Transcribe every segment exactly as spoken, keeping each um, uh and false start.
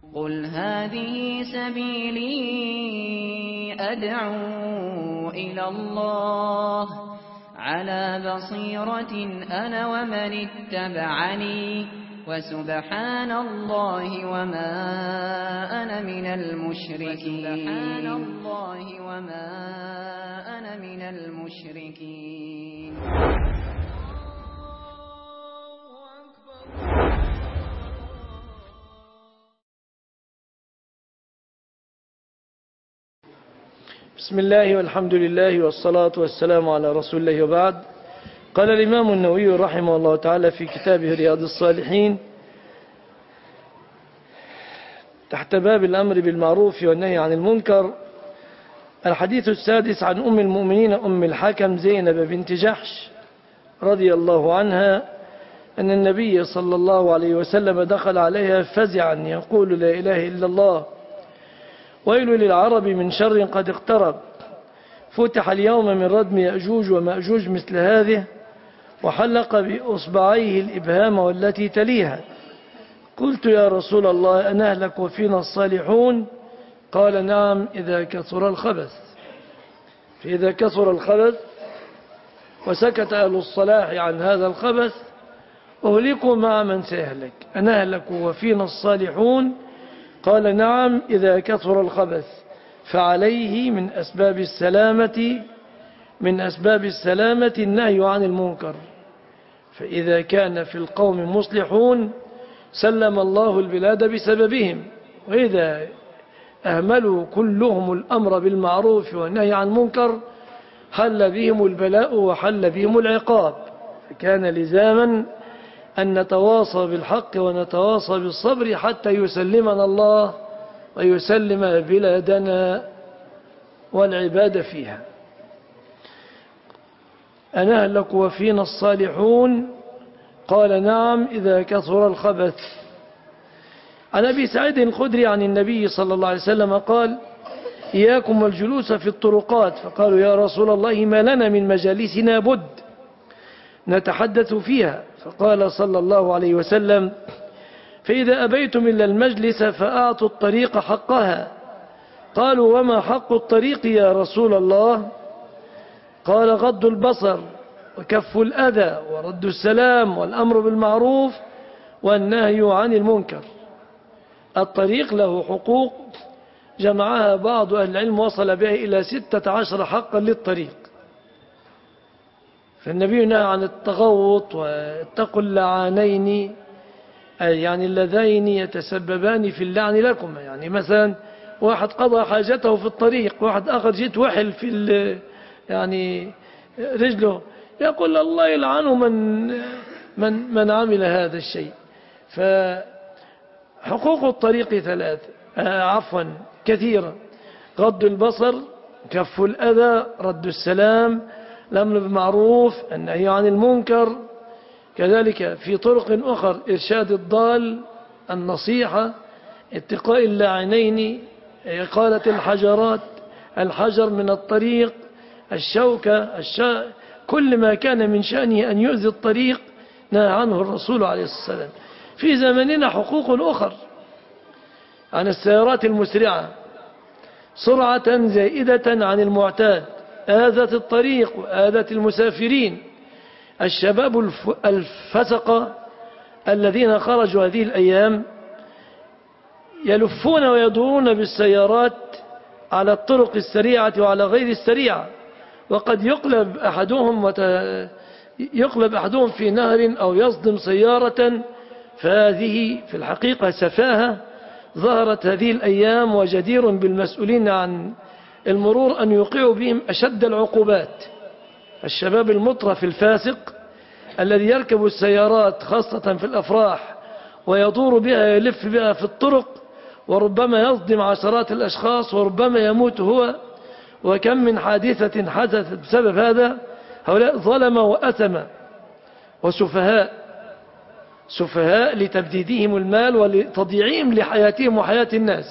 قل هذه سبيلي أدعو إلى الله على بصيرة أنا ومن اتبعني وسبحان الله وما أنا من المشركين سبحان الله وما أنا من المشركين. بسم الله والحمد لله والصلاة والسلام على رسول الله وبعد. قال الإمام النووي رحمه الله تعالى في كتابه رياض الصالحين تحت باب الأمر بالمعروف والنهي عن المنكر الحديث السادس عن أم المؤمنين أم الحكم زينب بنت جحش رضي الله عنها أن النبي صلى الله عليه وسلم دخل عليها فزعا يقول لا إله إلا الله ويل للعرب من شر قد اقترب فتح اليوم من ردم يأجوج ومأجوج مثل هذه وحلق بأصبعيه الإبهام والتي تليها. قلت يا رسول الله أنهلك وفينا الصالحون؟ قال نعم إذا كثر الخبث. فإذا كثر الخبث وسكت أهل الصلاح عن هذا الخبث أهلكوا مع من سيهلك. أنهلك وفينا الصالحون؟ قال نعم إذا كثر الخبث. فعليه من أسباب السلامة من أسباب السلامة النهي عن المنكر، فإذا كان في القوم مصلحون سلم الله البلاد بسببهم، وإذا أهملوا كلهم الأمر بالمعروف والنهي عن المنكر حل بهم البلاء وحل بهم العقاب. فكان لزاما أن نتواصى بالحق ونتواصى بالصبر حتى يسلمنا الله ويسلم بلادنا والعباد فيها. أنهلك وفينا الصالحون؟ قال نعم إذا كثر الخبث. عن أبي سعيد الخدري عن النبي صلى الله عليه وسلم قال إياكم والجلوس في الطرقات، فقالوا يا رسول الله ما لنا من مجالسنا بد نتحدث فيها، فقال صلى الله عليه وسلم فإذا أبيتم إلا المجلس فأعطوا الطريق حقها. قالوا وما حق الطريق يا رسول الله؟ قال غض البصر وكف الأذى ورد السلام والأمر بالمعروف والنهي عن المنكر. الطريق له حقوق جمعها بعض أهل العلم وصل بها إلى ستة عشر حقا للطريق. فالنبي نهى عن التغوط واتقوا اللعانين، يعني اللذين يتسببان في اللعن لكم. يعني مثلا واحد قضى حاجته في الطريق، واحد آخر جيت وحل في يعني رجله، يقول الله يلعنه من من من عمل هذا الشيء. فحقوق الطريق ثلاث آه عفوا كثيرة: غض البصر، كف الأذى، رد السلام، الأمر بالمعروف، النهي عن المنكر. كذلك في طرق أخرى إرشاد الضال، النصيحة، اتقاء اللاعنين، إقالة الحجرات، الحجر من الطريق، الشوكة، الشا... كل ما كان من شأنه أن يؤذي الطريق نهى عنه الرسول عليه الصلاة والسلام. في زمننا حقوق أخرى عن السيارات المسرعة، سرعة زائدة عن المعتاد آذت الطريق وآذت المسافرين. الشباب الفسقة الذين خرجوا هذه الأيام يلفون ويدورون بالسيارات على الطرق السريعة وعلى غير السريعة، وقد يقلب أحدهم وت... يقلب أحدهم في نهر أو يصدم سيارة. فهذه في الحقيقة سفاهة ظهرت هذه الأيام، وجدير بالمسؤولين عن المرور أن يوقعوا بهم أشد العقوبات. الشباب المطرف الفاسق الذي يركب السيارات خاصة في الأفراح ويدور بها يلف بها في الطرق، وربما يصدم عشرات الأشخاص وربما يموت هو. وكم من حادثة حدثت بسبب هذا. هؤلاء ظلمة وأثمة وسفهاء، سفهاء لتبديدهم المال ولتضييعهم لحياتهم وحياة الناس.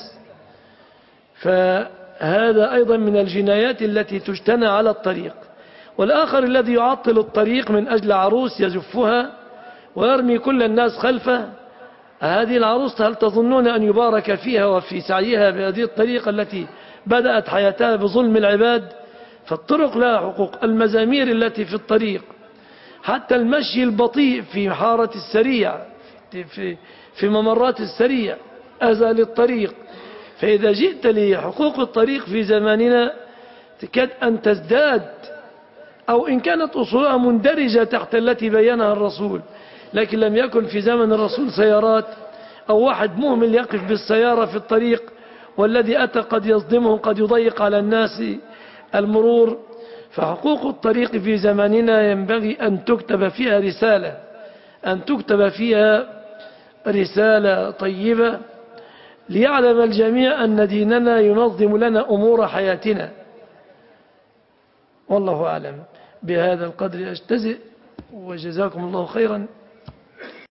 فهذا أيضا من الجنايات التي تجتنى على الطريق. والآخر الذي يعطل الطريق من أجل عروس يزفها ويرمي كل الناس خلفه هذه العروسة هل تظنون أن يبارك فيها وفي سعيها بهذه الطريقة التي بدأت حياتها بظلم العباد؟ فالطرق لها حقوق. المزامير التي في الطريق، حتى المشي البطيء في حارة السريع، في, في ممرات السريع أذى للطريق. فإذا جئت لحقوق الطريق في زماننا تكاد أن تزداد، أو إن كانت أصولها مندرجة تحت التي بينها الرسول، لكن لم يكن في زمن الرسول سيارات أو واحد مهمل يقف بالسيارة في الطريق، والذي أتى قد يصدمه، قد يضيق على الناس المرور. فحقوق الطريق في زماننا ينبغي أن تكتب فيها رسالة، أن تكتب فيها رسالة طيبة ليعلم الجميع أن ديننا ينظم لنا أمور حياتنا. والله أعلم. بهذا القدر أجتزئ، وجزاكم الله خيرا.